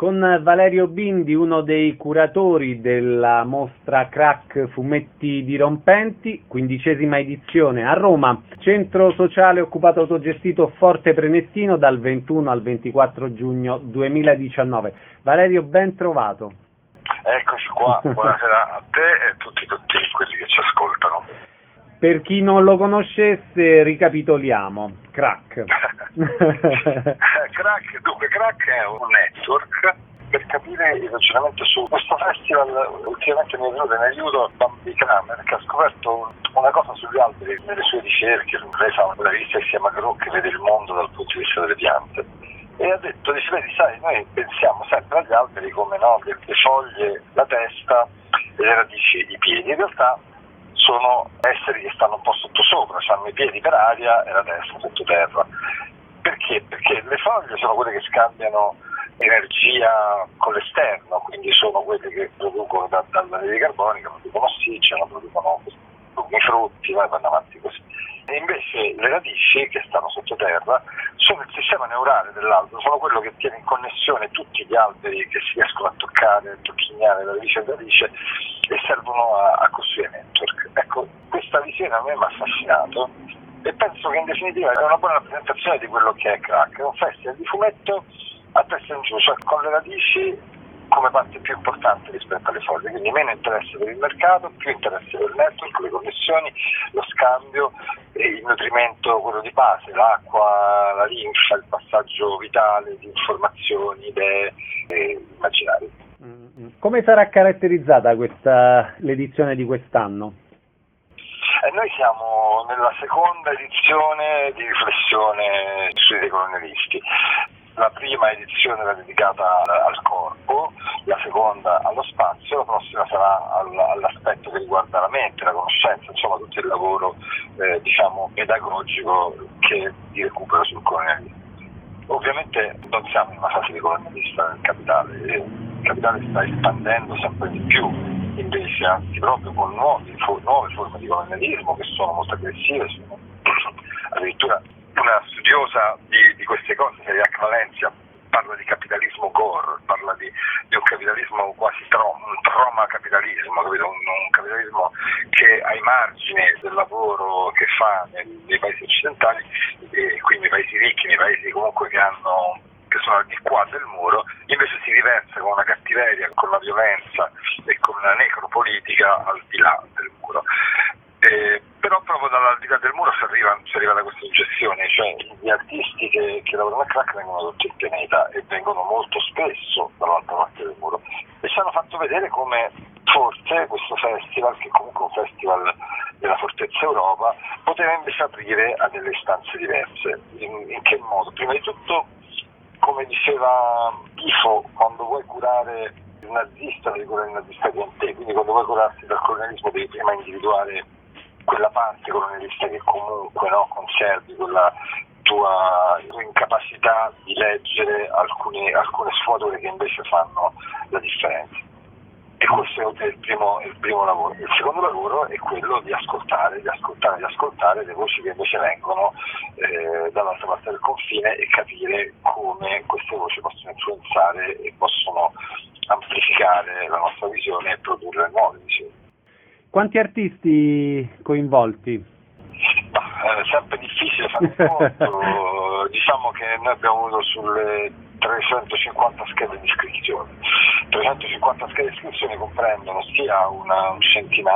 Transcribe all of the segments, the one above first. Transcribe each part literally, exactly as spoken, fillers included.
Con Valerio Bindi, uno dei curatori della mostra Crack Fumetti Dirompenti, quindicesima edizione a Roma, centro sociale occupato autogestito Forte Prenestino dal ventuno al ventiquattro giugno duemiladiciannove. Valerio, ben trovato. Eccoci qua, buonasera a te e a tutti, tutti quelli che ci ascoltano. Per chi non lo conoscesse, ricapitoliamo. Crack. Crack, dunque, Crack è un network per capire il ragionamento su questo festival. Ultimamente mi è venuto in aiuto Bambi Kramer, che ha scoperto una cosa sugli alberi nelle sue ricerche. Lei fa una rivista che si chiama Grow, che vede il mondo dal punto di vista delle piante, e ha detto, dice, vedi, sai, noi pensiamo sempre agli alberi come, no, le, le foglie, la testa e le radici, i piedi. In realtà sono esseri che stanno un po' sottosopra, hanno i piedi per aria e la testa sottoterra. Perché? Perché le foglie sono quelle che scambiano energia con l'esterno, quindi sono quelle che producono da, dall'anidride carbonica, producono ossigeno, producono i frutti, vai, vanno avanti così. E invece le radici, che stanno sottoterra, sono il sistema neurale dell'albero, sono quello che tiene in connessione tutti gli alberi che si riescono a toccare, a tocchignare da radice a radice, e servono a, a costruire network. Ecco, questa visione a me mi ha affascinato e penso che in definitiva è una buona rappresentazione di quello che è Crack. È un festival di fumetto a testa in giù, cioè con le radici come parte più importante rispetto alle foglie, quindi meno interesse per il mercato, più interesse per il network, le connessioni, lo scambio, e il nutrimento, quello di base, l'acqua, la linfa, il passaggio vitale di informazioni, idee e immaginari. Come sarà caratterizzata questa l'edizione di quest'anno? E noi siamo nella seconda edizione di riflessione sui decolonialisti. La prima edizione era dedicata al corpo, la seconda allo spazio, la prossima sarà all'aspetto che riguarda la mente, la conoscenza, insomma tutto il lavoro eh, diciamo pedagogico che di recupero sul colonialismo. Ovviamente non siamo in una fase di colonialista nel capitale, il capitale sta espandendo sempre di più, invece anzi proprio con nuovi, nuove forme di colonialismo che sono molto aggressive. Sono addirittura una studiosa di, di queste cose, Seriac Valencia, parla di capitalismo gore, parla di, di un capitalismo quasi trom, un troma capitalismo, capito? Un, un capitalismo che ai margini del lavoro che fa nei, nei paesi occidentali, e quindi nei paesi ricchi, nei paesi comunque che hanno che sono al di qua del muro, invece si riversa con una cattiveria, con la violenza e con la necropolitica al di là del muro. Eh, però proprio dal di là del muro si arriva, si arriva da questa suggestione, cioè gli artisti che, che lavorano a Crack vengono da tutto il pianeta e vengono molto spesso dall'altra parte del muro e ci hanno fatto vedere come forse questo festival, che comunque è un festival della Fortezza Europa, poteva invece aprire a delle istanze diverse. In, in che modo? Prima di tutto, come diceva Pifo, quando vuoi curare il nazista devi curare il nazista di te, quindi quando vuoi curarti dal colonialismo devi prima individuare quella parte colonialista che comunque, no, conservi quella tua, tua incapacità di leggere alcune, alcune sfumature che invece fanno la differenza. E questo è il primo, il primo lavoro. Il secondo lavoro è quello di ascoltare, di ascoltare, di ascoltare le voci che invece vengono eh, dall'altra parte del confine e capire come queste voci possono influenzare e possono amplificare la nostra visione e produrre nuove visioni. Quanti artisti coinvolti? Ma, è sempre difficile fare un conto. Diciamo che noi abbiamo avuto sulle trecentocinquanta schede di iscrizione. trecentocinquanta schede di iscrizione comprendono sia una, un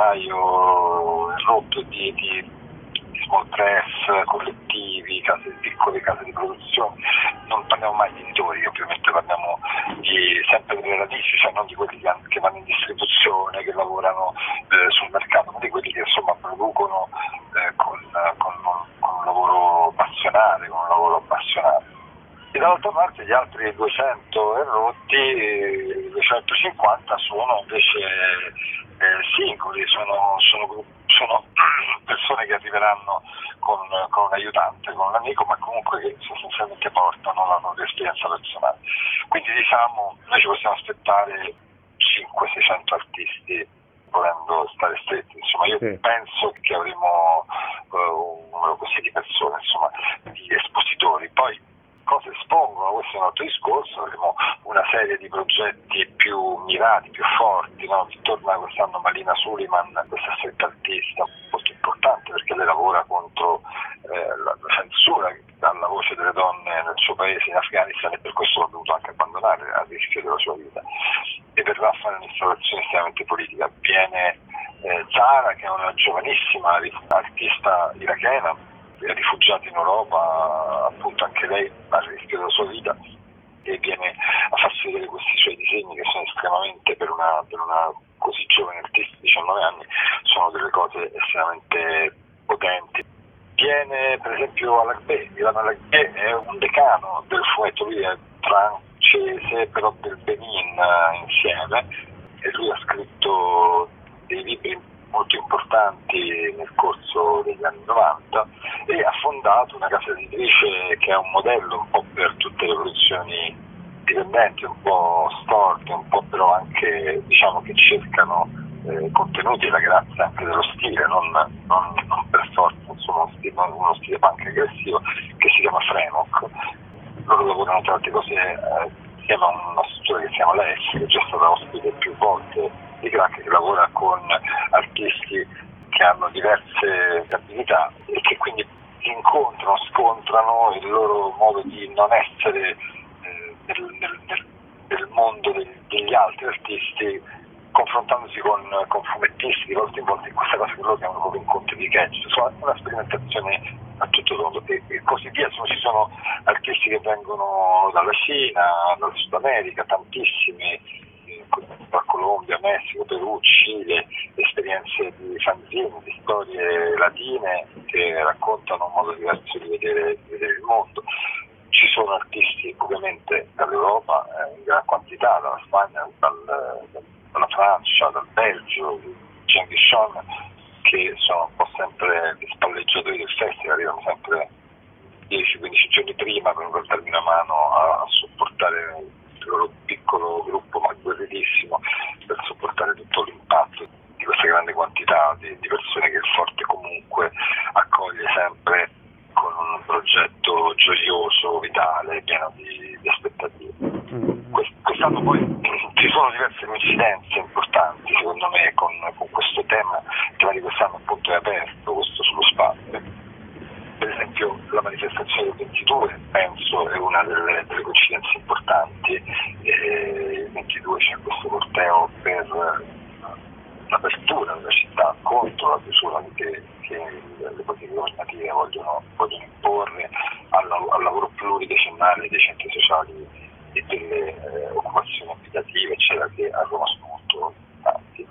centinaio rotto di, di, di small press, collettivi, case, piccole case di produzione. Non parliamo mai di editori, ovviamente parliamo di sempre delle radici, cioè non di quelli che, che vanno in distribuzione, che lavorano eh, sul mercato, ma di quelli che insomma producono eh, con, con, con un lavoro passionale, con un lavoro appassionato. E dall'altra parte gli altri duecento e rotti, duecentocinquanta sono invece eh, singoli, sono, sono, sono persone che arriveranno con, con un aiutante, con un amico, ma comunque che sostanzialmente portano la propria esperienza personale. Quindi diciamo, noi ci possiamo aspettare cinquecento seicento artisti volendo stare stretti, insomma io sì. penso che avremo uh, un numero così di persone, insomma, di espositori. Poi cosa espongono, questo è un altro discorso, avremo una serie di progetti più mirati, più forti, no? Torna quest'anno Malina Suliman, questa stretta artista molto importante perché lei lavora contro eh, la, la censura dalla voce delle donne nel suo paese in Afghanistan, e per questo l'ha dovuto anche abbandonare a rischio della sua vita, e verrà a fare un'installazione estremamente politica. Viene eh, Zara, che è una giovanissima artista irachena, è rifugiata in Europa, appunto anche lei a rischio della sua vita, e viene a farsi vedere questi suoi disegni che sono estremamente, per una, per una così giovane artista di diciannove anni, sono delle cose estremamente potenti. Viene per esempio Alagbé, Ilan Alagbé è un decano del fumetto, lui è francese però del Benin insieme, e lui ha scritto dei libri molto importanti nel corso degli anni novanta e ha fondato una casa editrice che è un modello un po' per tutte le produzioni indipendenti, un po' storte, un po' però anche diciamo che cercano eh, contenuti e la grazia anche dello stile, non, non, non per forza insomma uno stile, uno stile punk aggressivo, che si chiama Fremok. Loro lavorano tra altre cose eh, insieme a una struttura che si chiama Less, che è già stata ospite più volte di Crack, che lavora con artisti che hanno diverse abilità e che quindi si incontrano, scontrano il loro modo di non essere eh, nel, nel, nel, nel mondo degli, degli altri artisti, confrontandosi con, con fumettisti di volta in volta, in questa cosa che loro chiamano proprio incontri di catch, insomma una sperimentazione a tutto tondo e, e così via. Insomma, ci sono artisti che vengono dalla Cina, dal Sud America, tantissimi, da Colombia, Messico, Perù, Cile, esperienze di fanzine, di storie latine che raccontano un modo diverso di vedere, di vedere il mondo. Ci sono artisti ovviamente dall'Europa eh, in gran quantità, dalla Spagna, dal, dalla Francia, dal Belgio, Cengiz Khan, che sono un po' sempre gli spalleggiatori del festival, arrivano sempre dieci quindici giorni prima con un darmi una mano a, a supportare il loro piccolo gruppo ma guerrierissimo, per supportare tutto l'impatto di questa grande quantità di, di persone che il Forte comunque accoglie sempre con un progetto gioioso, vitale, pieno di, di aspettative. Quest, quest'anno poi ci sono diverse coincidenze importanti secondo me con, con questo tema. Il tema di quest'anno appunto è aperto, questo sullo spazio. Per esempio la manifestazione del ventidue penso è una delle, delle coincidenze importanti, e il ventidue c'è questo corteo per l'apertura della città contro la chiusura che, che le politiche governative vogliono, vogliono imporre al, al lavoro pluridecennale dei centri sociali e delle eh, occupazioni abitative eccetera, che a Roma sono molto importanti.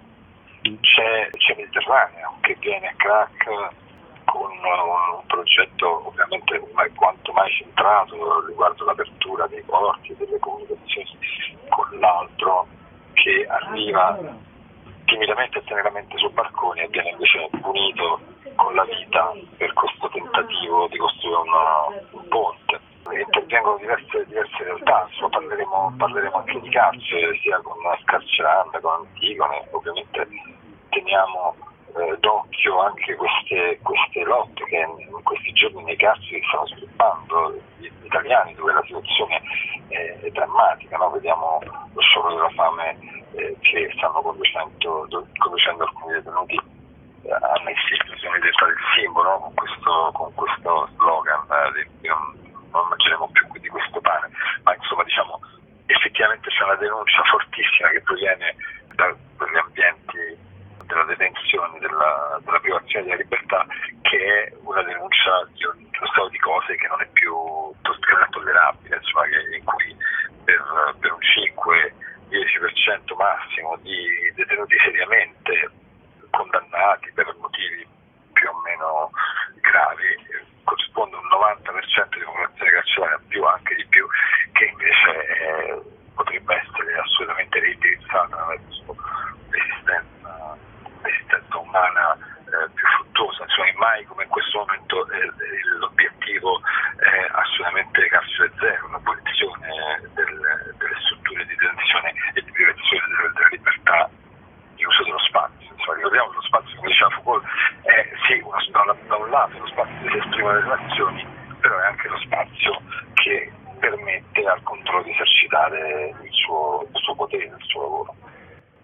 C'è, c'è Mediterraneo che viene a Crack con un progetto ovviamente quanto mai centrato riguardo l'apertura dei porti e delle comunicazioni con l'altro, che arriva timidamente e teneramente su barconi e viene invece punito con la vita per questo tentativo di costruire una, un ponte. Intervengono diverse, diverse realtà, insomma, parleremo, parleremo anche di carcere, sia con Scarceranda, con Antigone, ovviamente teniamo eh, d'occhio anche queste, queste lotte che in questi giorni nei carceri stanno sviluppando gli italiani, dove la situazione è, è drammatica, no? Vediamo lo sciopero della fame eh, che stanno conducendo, conducendo alcuni detenuti eh, hanno istituzione di stare il simbolo, no? con, questo, con questo slogan eh, di, non, non mangeremo più di questo pane, ma insomma diciamo effettivamente c'è una denuncia fortissima che proviene da quegli ambienti della detenzione, della, della privazione della libertà, che è una denuncia di un, di uno stato di cose che non è più che non è tollerabile, insomma, che, in cui per, per un cinque dieci per cento massimo di detenuti seriamente condannati per motivi più o meno gravi corrisponde un novanta per cento di popolazione carceraria, più anche di più, che invece eh, potrebbe essere assolutamente reindirizzata verso l'esistenza, l'esistenza umana eh, più fruttuosa. Insomma, mai come in questo momento eh, l'obiettivo è assolutamente carcere zero, l'abolizione del, delle strutture di detenzione e di privazione della, della libertà di uso dello spazio. Insomma, ricordiamo che lo spazio, come diceva Foucault, è sì uno, da un lato lo spazio dove si esprimono le relazioni, però è anche lo spazio che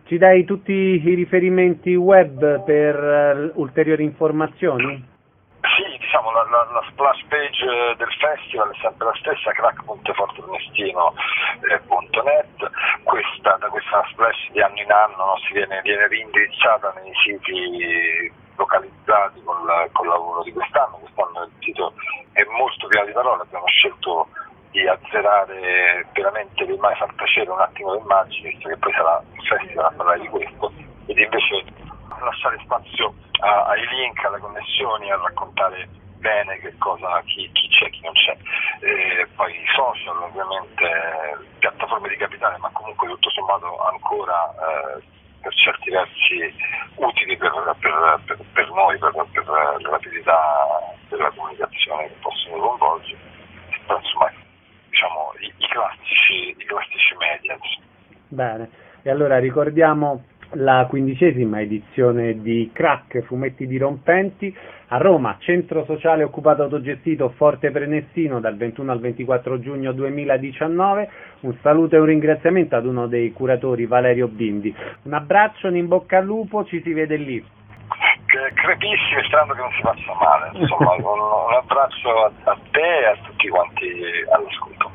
Ci dai tutti i riferimenti web per uh, ulteriori informazioni? Sì, diciamo la, la, la splash page del festival è sempre la stessa, crack punto forte prenestino punto net. Questa, da questa splash di anno in anno no, si viene, viene reindirizzata nei siti localizzati col, col lavoro di quest'anno. Quest'anno il sito è molto pieno di parole, abbiamo scelto di azzerare veramente di mai far tacere un attimo le immagini, visto che poi sarà il festival a parlare di questo, ed invece lasciare spazio a, ai link, alle connessioni, a raccontare bene che cosa, chi, chi c'è, chi non c'è. E poi i social, ovviamente, piattaforme di capitale, ma comunque tutto sommato ancora eh, per certi versi utili per, per, per, per noi, per, per la rapidità della comunicazione che possono coinvolgere. Insomma, diciamo i, i classici i classici media. Bene, e allora ricordiamo la quindicesima edizione di Crack Fumetti Dirompenti a Roma, centro sociale occupato autogestito Forte Prenestino, dal ventuno al ventiquattro giugno duemiladiciannove. Un saluto e un ringraziamento ad uno dei curatori, Valerio Bindi. Un abbraccio, un in bocca al lupo, ci si vede lì. Crepissimi, sperando che non si faccia male. Insomma, un, un abbraccio a, a te e a tutti quanti all'ascolto.